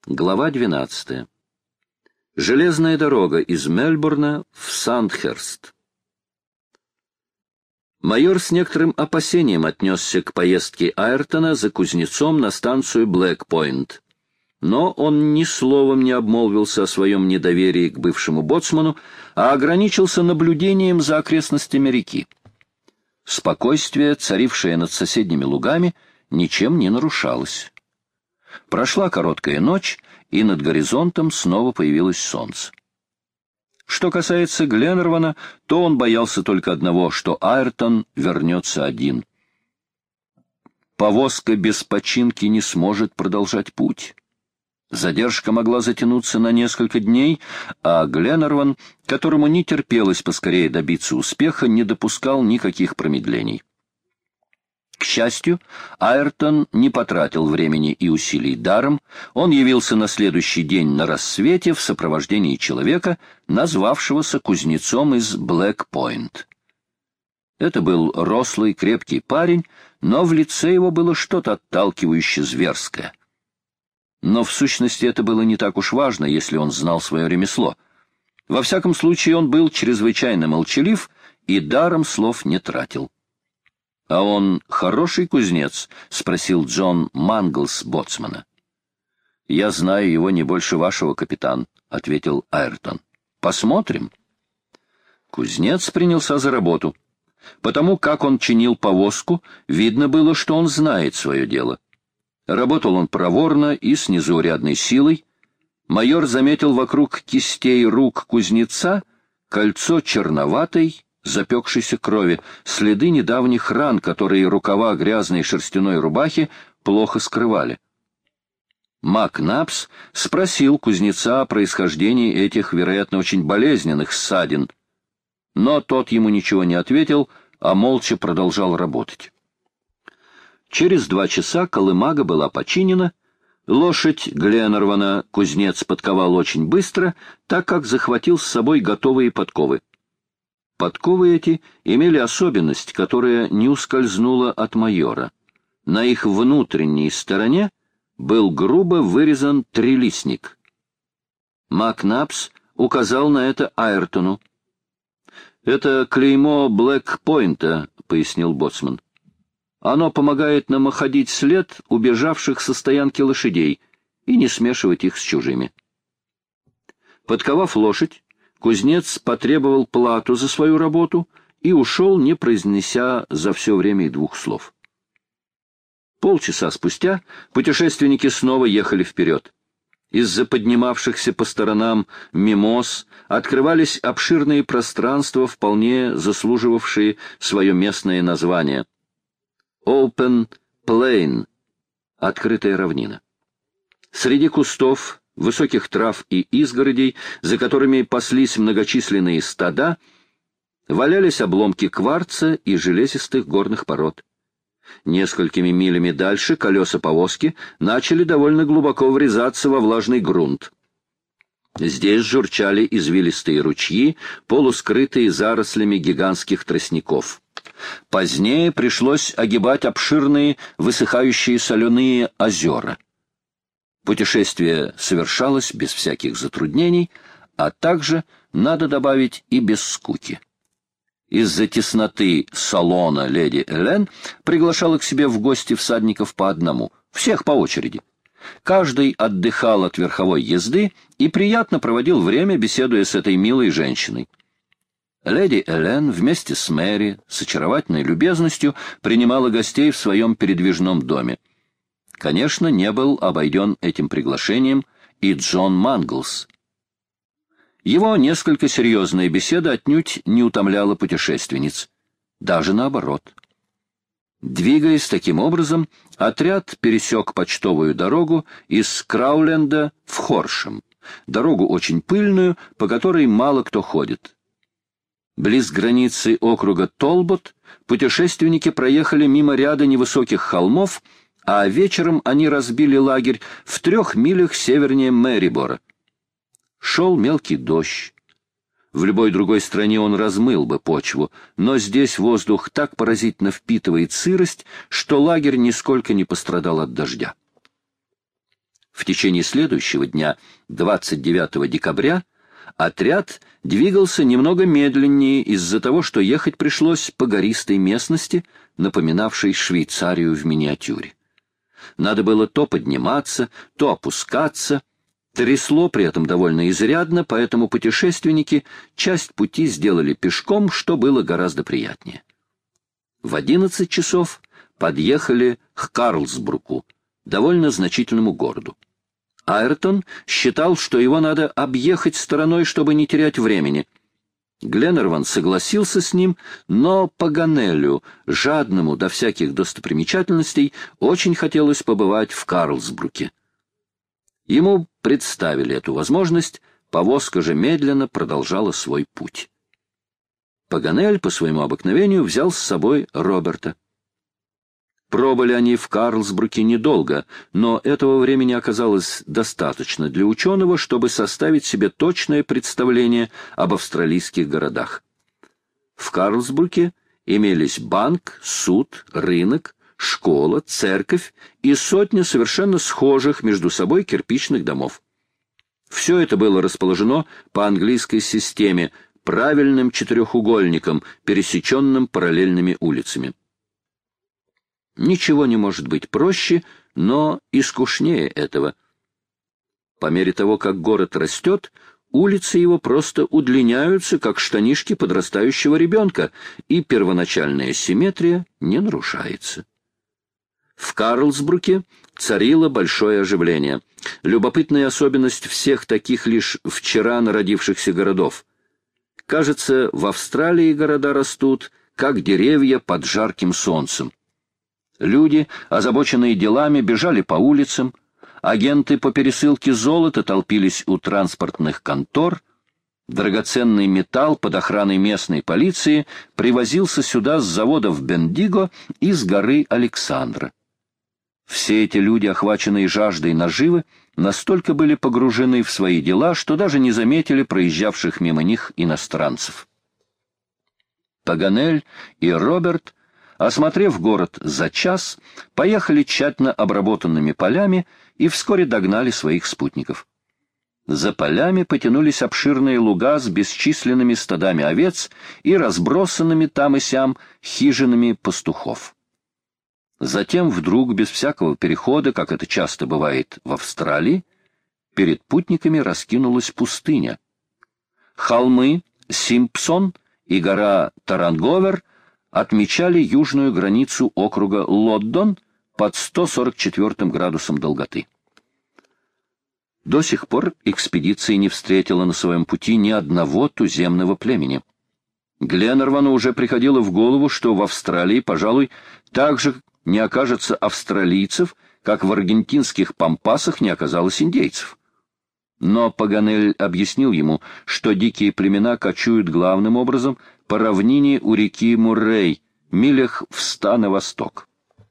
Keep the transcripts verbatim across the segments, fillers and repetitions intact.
Глава двенадцатая. Железная дорога из Мельбурна в Сандхерст. Майор с некоторым опасением отнесся к поездке Айртона за кузнецом на станцию Блэк-Пойнт. Но он ни словом не обмолвился о своем недоверии к бывшему боцману, а ограничился наблюдением за окрестностями реки. Спокойствие, царившее над соседними лугами, ничем не нарушалось. Прошла короткая ночь, и над горизонтом снова появилось солнце. Что касается Гленнервана, то он боялся только одного, что Айртон вернется один. Повозка без починки не сможет продолжать путь. Задержка могла затянуться на несколько дней, а Гленнерван, которому не терпелось поскорее добиться успеха, не допускал никаких промедлений. К счастью, Айртон не потратил времени и усилий даром, он явился на следующий день на рассвете в сопровождении человека, назвавшегося кузнецом из Блэк-Пойнт. Это был рослый, крепкий парень, но в лице его было что-то отталкивающе зверское. Но в сущности это было не так уж важно, если он знал свое ремесло. Во всяком случае он был чрезвычайно молчалив и даром слов не тратил. — А он хороший кузнец? — спросил Джон Манглс боцмана. — Я знаю его не больше вашего, капитан, — ответил Айртон. — Посмотрим. Кузнец принялся за работу. Потому как он чинил повозку, видно было, что он знает свое дело. Работал он проворно и с незаурядной силой. Майор заметил вокруг кистей рук кузнеца кольцо черноватой, запекшейся крови, следы недавних ран, которые рукава грязной шерстяной рубахи плохо скрывали. Мак Напс спросил кузнеца о происхождении этих, вероятно, очень болезненных ссадин, но тот ему ничего не ответил, а молча продолжал работать. Через два часа колымага была починена. Лошадь Гленнервана кузнец подковал очень быстро, так как захватил с собой готовые подковы. Подковы эти имели особенность, которая не ускользнула от майора. На их внутренней стороне был грубо вырезан трилистник. Мак Напс указал на это Айртону. «Это клеймо Блэк-Пойнта», — пояснил боцман. «Оно помогает нам находить след убежавших со стоянки лошадей и не смешивать их с чужими». Подковав лошадь, кузнец потребовал плату за свою работу и ушел, не произнеся за все время и двух слов. Полчаса спустя путешественники снова ехали вперед. Из-за поднимавшихся по сторонам мимоз открывались обширные пространства, вполне заслуживавшие свое местное название. Open Plain — открытая равнина. Среди кустов, высоких трав и изгородей, за которыми паслись многочисленные стада, валялись обломки кварца и железистых горных пород. Несколькими милями дальше колеса повозки начали довольно глубоко врезаться во влажный грунт. Здесь журчали извилистые ручьи, полускрытые зарослями гигантских тростников. Позднее пришлось огибать обширные высыхающие соленые озера. Путешествие совершалось без всяких затруднений, а также, надо добавить, и без скуки. Из-за тесноты салона леди Элен приглашала к себе в гости всадников по одному, всех по очереди. Каждый отдыхал от верховой езды и приятно проводил время, беседуя с этой милой женщиной. Леди Элен вместе с Мэри с очаровательной любезностью принимала гостей в своем передвижном доме. Конечно, не был обойден этим приглашением и Джон Манглс. Его несколько серьезная беседа отнюдь не утомляла путешественниц, даже наоборот. Двигаясь таким образом, отряд пересек почтовую дорогу из Крауленда в Хоршем, дорогу очень пыльную, по которой мало кто ходит. Близ границы округа Толбот путешественники проехали мимо ряда невысоких холмов, а вечером они разбили лагерь в трех милях севернее Мэрибора. Шел мелкий дождь. В любой другой стране он размыл бы почву, но здесь воздух так поразительно впитывает сырость, что лагерь нисколько не пострадал от дождя. В течение следующего дня, двадцать девятого декабря, отряд двигался немного медленнее из-за того, что ехать пришлось по гористой местности, напоминавшей Швейцарию в миниатюре. Надо было то подниматься, то опускаться. Трясло при этом довольно изрядно, поэтому путешественники часть пути сделали пешком, что было гораздо приятнее. В одиннадцать часов подъехали к Карлсбруку, довольно значительному городу. Айртон считал, что его надо объехать стороной, чтобы не терять времени. Гленнерван согласился с ним, но Паганелю, жадному до всяких достопримечательностей, очень хотелось побывать в Карлсбруке. Ему представили эту возможность, повозка же медленно продолжала свой путь. Паганель по своему обыкновению взял с собой Роберта. Пробыли они в Карлсбруке недолго, но этого времени оказалось достаточно для ученого, чтобы составить себе точное представление об австралийских городах. В Карлсбруке имелись банк, суд, рынок, школа, церковь и сотня совершенно схожих между собой кирпичных домов. Все это было расположено по английской системе, правильным четырехугольником, пересеченным параллельными улицами. Ничего не может быть проще, но и скучнее этого. По мере того, как город растет, улицы его просто удлиняются, как штанишки подрастающего ребенка, и первоначальная симметрия не нарушается. В Карлсбруке царило большое оживление. Любопытная особенность всех таких лишь вчера народившихся городов. Кажется, в Австралии города растут, как деревья под жарким солнцем. Люди, озабоченные делами, бежали по улицам, агенты по пересылке золота толпились у транспортных контор, драгоценный металл под охраной местной полиции привозился сюда с заводов Бендиго и с горы Александра. Все эти люди, охваченные жаждой наживы, настолько были погружены в свои дела, что даже не заметили проезжавших мимо них иностранцев. Паганель и Роберт, осмотрев город за час, поехали тщательно обработанными полями и вскоре догнали своих спутников. За полями потянулись обширные луга с бесчисленными стадами овец и разбросанными там и сям хижинами пастухов. Затем вдруг, без всякого перехода, как это часто бывает в Австралии, перед путниками раскинулась пустыня. Холмы Симпсон и гора Таранговер отмечали южную границу округа Лоддон под сто сорок четвёртым градусом долготы. До сих пор экспедиция не встретила на своем пути ни одного туземного племени. Гленнервану уже приходило в голову, что в Австралии, пожалуй, так же не окажется австралийцев, как в аргентинских пампасах не оказалось индейцев. Но Паганель объяснил ему, что дикие племена кочуют главным образом по равнине у реки Муррей, милях в ста на восток.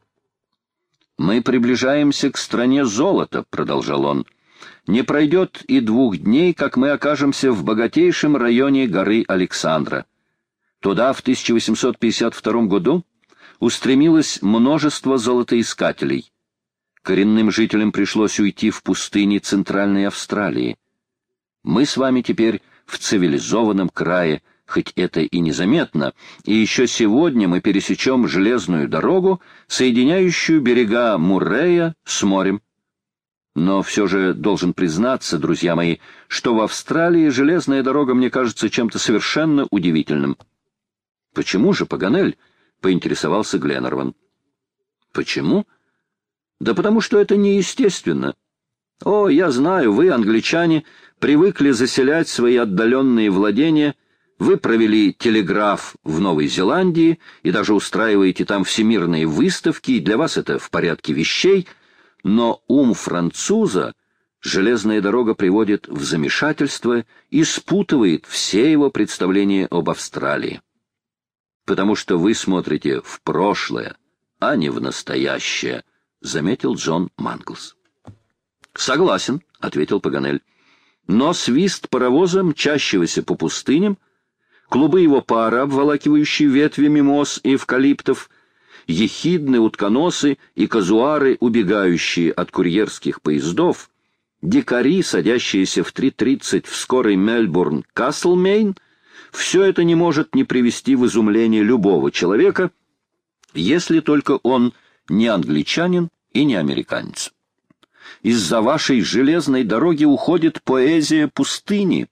«Мы приближаемся к стране золота», — продолжал он. «Не пройдет и двух дней, как мы окажемся в богатейшем районе горы Александра. Туда в тысяча восемьсот пятьдесят втором году устремилось множество золотоискателей. Коренным жителям пришлось уйти в пустыни Центральной Австралии. Мы с вами теперь в цивилизованном крае, хоть это и незаметно, и еще сегодня мы пересечем железную дорогу, соединяющую берега Муррея с морем. Но все же должен признаться, друзья мои, что в Австралии железная дорога мне кажется чем-то совершенно удивительным». «Почему же, Паганель?» — поинтересовался Гленнерван. «Почему? Да потому что это неестественно. О, я знаю, вы, англичане, привыкли заселять свои отдаленные владения, вы провели телеграф в Новой Зеландии и даже устраиваете там всемирные выставки, и для вас это в порядке вещей, но ум француза железная дорога приводит в замешательство и спутывает все его представления об Австралии. Потому что вы смотрите в прошлое, а не в настоящее», — заметил Джон Манглс. «Согласен», — ответил Паганель. «Но свист паровоза, мчащегося по пустыням, клубы его пара, обволакивающие ветви мимоз и эвкалиптов, ехидны, утконосы и казуары, убегающие от курьерских поездов, дикари, садящиеся в три тридцать в скорый Мельбурн-Каслмейн, все это не может не привести в изумление любого человека, если только он не англичанин и не американец. Из-за вашей железной дороги уходит поэзия пустыни.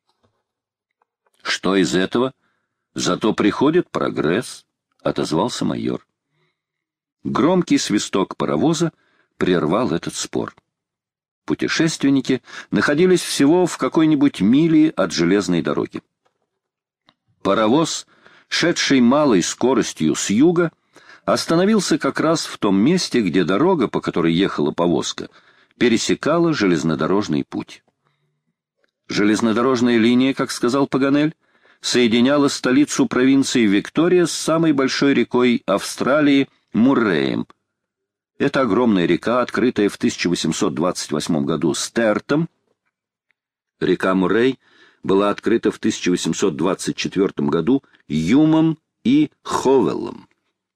Что из этого? Зато приходит прогресс, — отозвался майор. Громкий свисток паровоза прервал этот спор. Путешественники находились всего в какой-нибудь миле от железной дороги. Паровоз, шедший малой скоростью с юга, остановился как раз в том месте, где дорога, по которой ехала повозка, пересекала железнодорожный путь. Железнодорожная линия, как сказал Паганель, соединяла столицу провинции Виктория с самой большой рекой Австралии Мурреем. Эта огромная река, открытая в тысяча восемьсот двадцать восьмом году Стертом, река Муррей была открыта в тысяча восемьсот двадцать четвёртом году Юмом и Ховеллом.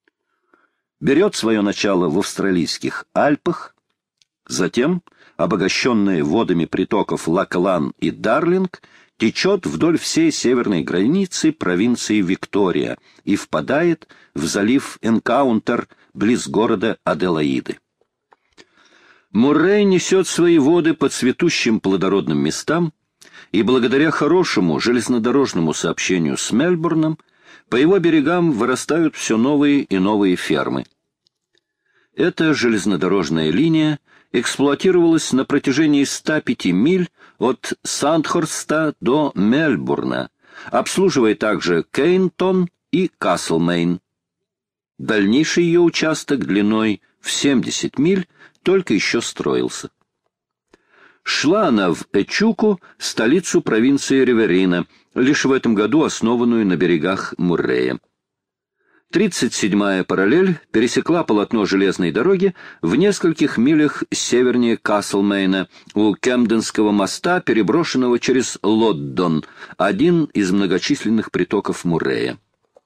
Берет свое начало в австралийских Альпах, затем, обогащенная водами притоков Лаклан и Дарлинг, течет вдоль всей северной границы провинции Виктория и впадает в залив Энкаунтер близ города Аделаиды. Муррей несет свои воды по цветущим плодородным местам, и благодаря хорошему железнодорожному сообщению с Мельбурном по его берегам вырастают все новые и новые фермы. Эта железнодорожная линия эксплуатировалась на протяжении ста пяти миль от Сандхорста до Мельбурна, обслуживая также Кейнтон и Каслмейн. Дальнейший ее участок длиной в семьдесят миль только еще строился. Шла она в Эчуку, столицу провинции Риверина, лишь в этом году основанную на берегах Муррея. тридцать седьмая параллель пересекла полотно железной дороги в нескольких милях севернее Каслмейна, у Кемденского моста, переброшенного через Лоддон, один из многочисленных притоков Муррея.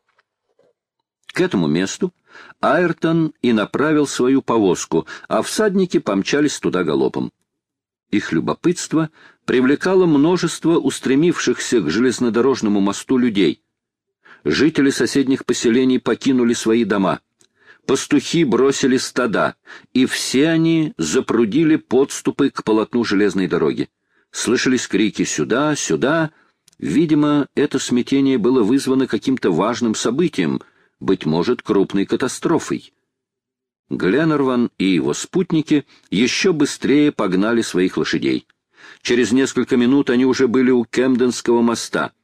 К этому месту Айртон и направил свою повозку, а всадники помчались туда галопом. Их любопытство привлекало множество устремившихся к железнодорожному мосту людей. Жители соседних поселений покинули свои дома. Пастухи бросили стада, и все они запрудили подступы к полотну железной дороги. Слышались крики «сюда, сюда». Видимо, это смятение было вызвано каким-то важным событием, быть может, крупной катастрофой. Гленнерван и его спутники еще быстрее погнали своих лошадей. Через несколько минут они уже были у Кемденского моста.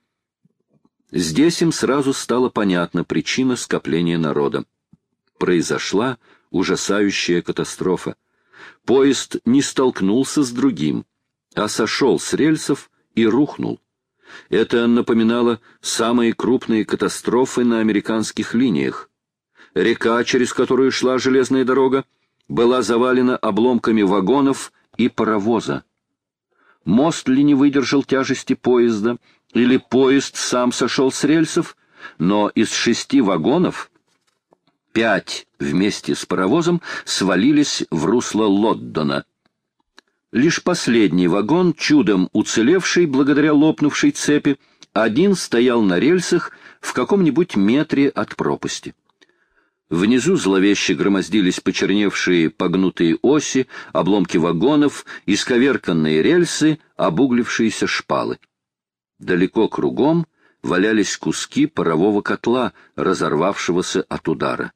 Здесь им сразу стала понятна причина скопления народа. Произошла ужасающая катастрофа. Поезд не столкнулся с другим, а сошел с рельсов и рухнул. Это напоминало самые крупные катастрофы на американских линиях. Река, через которую шла железная дорога, была завалена обломками вагонов и паровоза. Мост ли не выдержал тяжести поезда, или поезд сам сошел с рельсов, но из шести вагонов пять вместе с паровозом свалились в русло Лоддона. Лишь последний вагон, чудом уцелевший благодаря лопнувшей цепи, один стоял на рельсах в каком-нибудь метре от пропасти. Внизу зловеще громоздились почерневшие погнутые оси, обломки вагонов, исковерканные рельсы, обуглившиеся шпалы. Далеко кругом валялись куски парового котла, разорвавшегося от удара.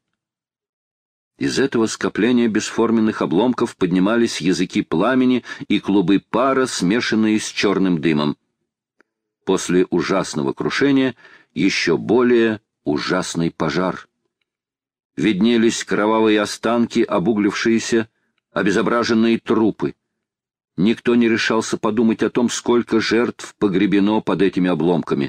Из этого скопления бесформенных обломков поднимались языки пламени и клубы пара, смешанные с черным дымом. После ужасного крушения еще более ужасный пожар. Виднелись кровавые останки, обуглившиеся, обезображенные трупы. Никто не решался подумать о том, сколько жертв погребено под этими обломками.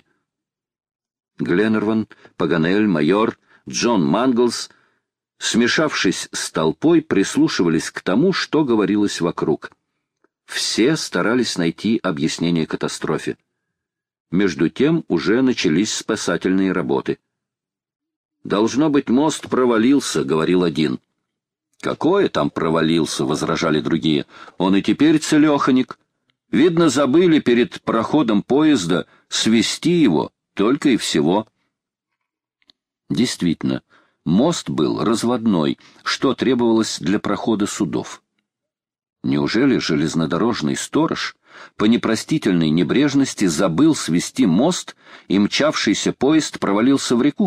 Гленнерван, Паганель, майор, Джон Манглс, смешавшись с толпой, прислушивались к тому, что говорилось вокруг. Все старались найти объяснение катастрофе. Между тем уже начались спасательные работы. «Должно быть, мост провалился», — говорил один. «Какое там провалился?» — возражали другие. «Он и теперь целеханик. Видно, забыли перед проходом поезда свести его, только и всего». Действительно, мост был разводной, что требовалось для прохода судов. Неужели железнодорожный сторож по непростительной небрежности забыл свести мост, и мчавшийся поезд провалился в реку?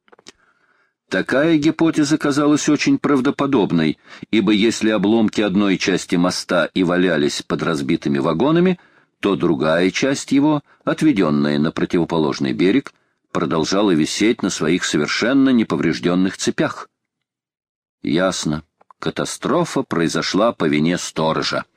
Такая гипотеза казалась очень правдоподобной, ибо если обломки одной части моста и валялись под разбитыми вагонами, то другая часть его, отведенная на противоположный берег, продолжала висеть на своих совершенно неповрежденных цепях. Ясно, катастрофа произошла по вине сторожа.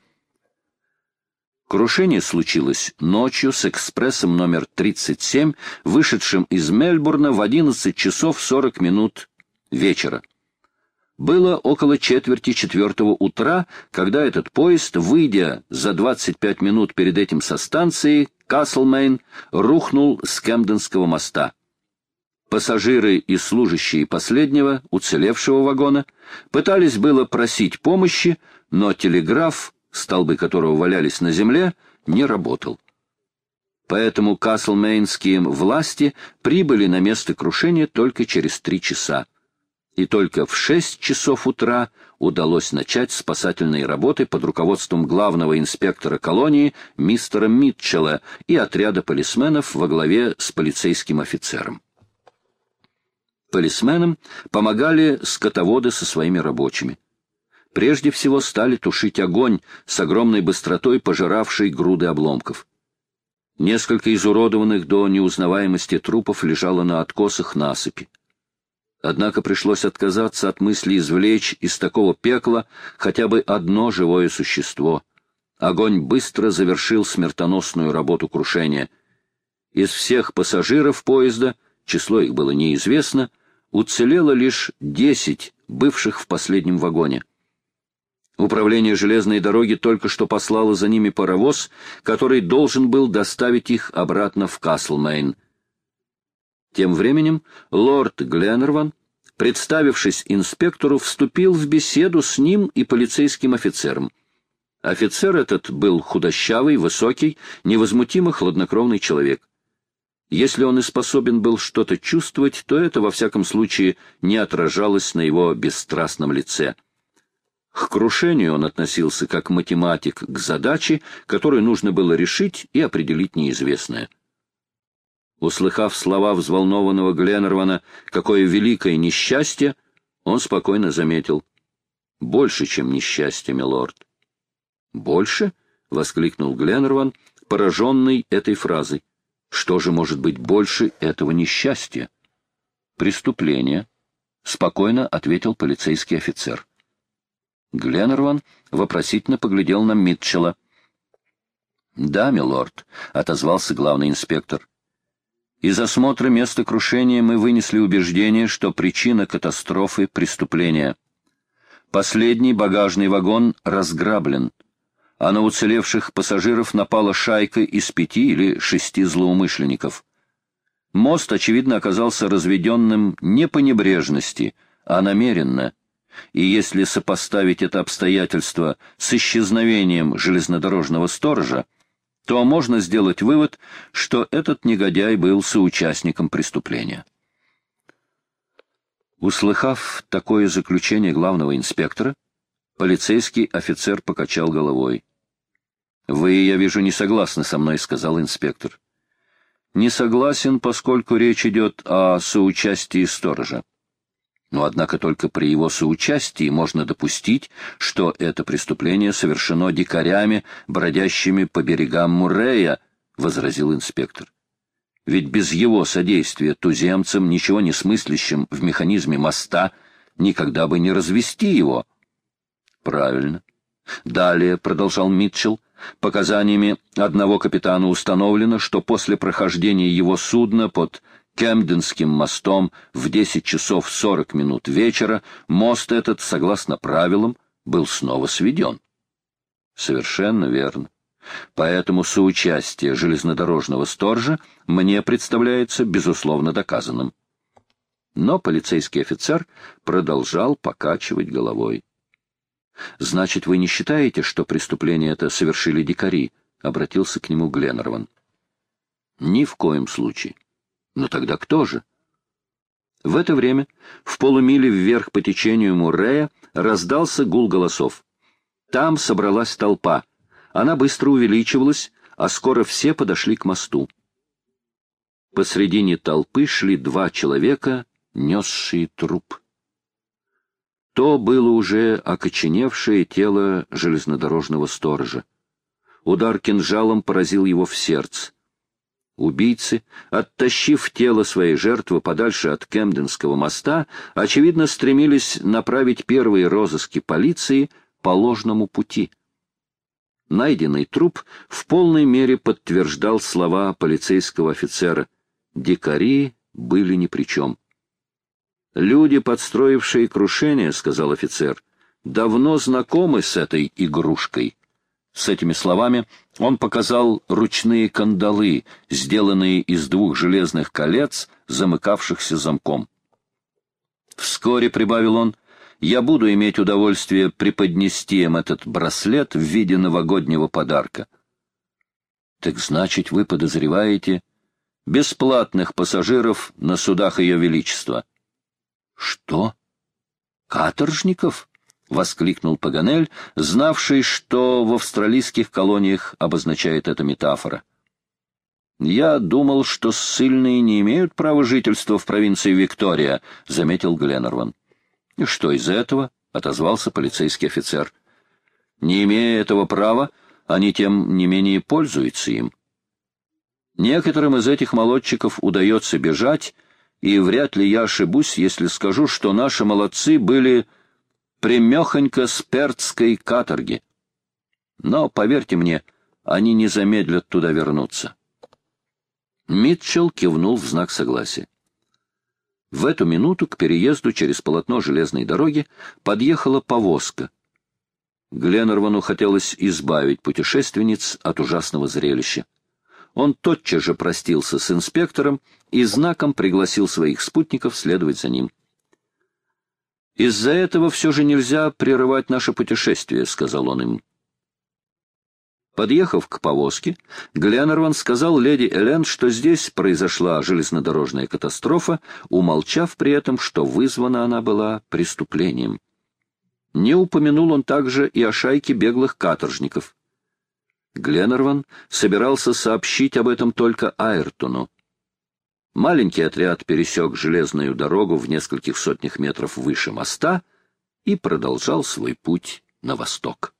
Крушение случилось ночью с экспрессом номер тридцать семь, вышедшим из Мельбурна в одиннадцать часов сорок минут вечера. Было около четверти четвертого утра, когда этот поезд, выйдя за двадцать пять минут перед этим со станции Каслмейн, рухнул с Кэмденского моста. Пассажиры и служащие последнего, уцелевшего вагона, пытались было просить помощи, но телеграф, столбы которого валялись на земле, не работал. Поэтому каслмейнские власти прибыли на место крушения только через три часа. И только в шесть часов утра удалось начать спасательные работы под руководством главного инспектора колонии мистера Митчелла и отряда полисменов во главе с полицейским офицером. Полисменам помогали скотоводы со своими рабочими. Прежде всего стали тушить огонь, с огромной быстротой пожиравший груды обломков. Несколько изуродованных до неузнаваемости трупов лежало на откосах насыпи. Однако пришлось отказаться от мысли извлечь из такого пекла хотя бы одно живое существо. Огонь быстро завершил смертоносную работу крушения. Из всех пассажиров поезда, число их было неизвестно, уцелело лишь десять, бывших в последнем вагоне. Управление железной дороги только что послало за ними паровоз, который должен был доставить их обратно в Каслмейн. Тем временем лорд Гленнерван, представившись инспектору, вступил в беседу с ним и полицейским офицером. Офицер этот был худощавый, высокий, невозмутимо хладнокровный человек. Если он и способен был что-то чувствовать, то это, во всяком случае, не отражалось на его бесстрастном лице. К крушению он относился как математик к задаче, которую нужно было решить и определить неизвестное. Услыхав слова взволнованного Гленнервана «какое великое несчастье», он спокойно заметил: «Больше, чем несчастье, милорд». «Больше?» — воскликнул Гленнерван, пораженный этой фразой. «Что же может быть больше этого несчастья?» «Преступление», — спокойно ответил полицейский офицер. Гленнерван вопросительно поглядел на Митчелла. «Да, милорд», — отозвался главный инспектор. «Из осмотра места крушения мы вынесли убеждение, что причина катастрофы — преступление. Последний багажный вагон разграблен, а на уцелевших пассажиров напала шайка из пяти или шести злоумышленников. Мост, очевидно, оказался разведенным не по небрежности, а намеренно. И если сопоставить это обстоятельство с исчезновением железнодорожного сторожа, то можно сделать вывод, что этот негодяй был соучастником преступления». Услыхав такое заключение главного инспектора, полицейский офицер покачал головой. «Вы, я вижу, не согласны со мной», — сказал инспектор. «Не согласен, поскольку речь идет о соучастии сторожа. Но, однако, только при его соучастии можно допустить, что это преступление совершено дикарями, бродящими по берегам Муррея», — возразил инспектор. «Ведь без его содействия туземцам, ничего не смыслящим в механизме моста, никогда бы не развести его». «Правильно. Далее», — продолжал Митчелл, — «показаниями одного капитана установлено, что после прохождения его судна под Кэмденским мостом в десять часов сорок минут вечера мост этот, согласно правилам, был снова сведен». «Совершенно верно. Поэтому соучастие железнодорожного сторожа мне представляется безусловно доказанным». Но полицейский офицер продолжал покачивать головой. «Значит, вы не считаете, что преступление это совершили дикари?» — обратился к нему Гленнерван. «Ни в коем случае. Но тогда кто же?» В это время в полумиле вверх по течению Муррея раздался гул голосов. Там собралась толпа. Она быстро увеличивалась, а скоро все подошли к мосту. Посредине толпы шли два человека, несшие труп. То было уже окоченевшее тело железнодорожного сторожа. Удар кинжалом поразил его в сердце. Убийцы, оттащив тело своей жертвы подальше от Кемденского моста, очевидно стремились направить первые розыски полиции по ложному пути. Найденный труп в полной мере подтверждал слова полицейского офицера. Дикари были ни при чем. «Люди, подстроившие крушение, — сказал офицер, — давно знакомы с этой игрушкой». С этими словами он показал ручные кандалы, сделанные из двух железных колец, замыкавшихся замком. «Вскоре, — прибавил он, — я буду иметь удовольствие преподнести им этот браслет в виде новогоднего подарка». «Так значит, вы подозреваете бесплатных пассажиров на судах Ее Величества?» «Что? Каторжников?» — воскликнул Паганель, знавший, что в австралийских колониях обозначает эта метафора. «Я думал, что ссыльные не имеют права жительства в провинции Виктория», — заметил Гленнерван. «И что из этого?» — отозвался полицейский офицер. «Не имея этого права, они тем не менее пользуются им. Некоторым из этих молодчиков удается бежать, и вряд ли я ошибусь, если скажу, что наши молодцы были прямехонько с перцкой каторги. Но, поверьте мне, они не замедлят туда вернуться». Митчелл кивнул в знак согласия. В эту минуту к переезду через полотно железной дороги подъехала повозка. Гленнервану хотелось избавить путешественниц от ужасного зрелища. Он тотчас же простился с инспектором и знаком пригласил своих спутников следовать за ним. «Из-за этого все же нельзя прерывать наше путешествие», — сказал он им. Подъехав к повозке, Гленнерван сказал леди Элен, что здесь произошла железнодорожная катастрофа, умолчав при этом, что вызвана она была преступлением. Не упомянул он также и о шайке беглых каторжников. Гленнерван собирался сообщить об этом только Айртону. Маленький отряд пересек железную дорогу в нескольких сотнях метров выше моста и продолжал свой путь на восток.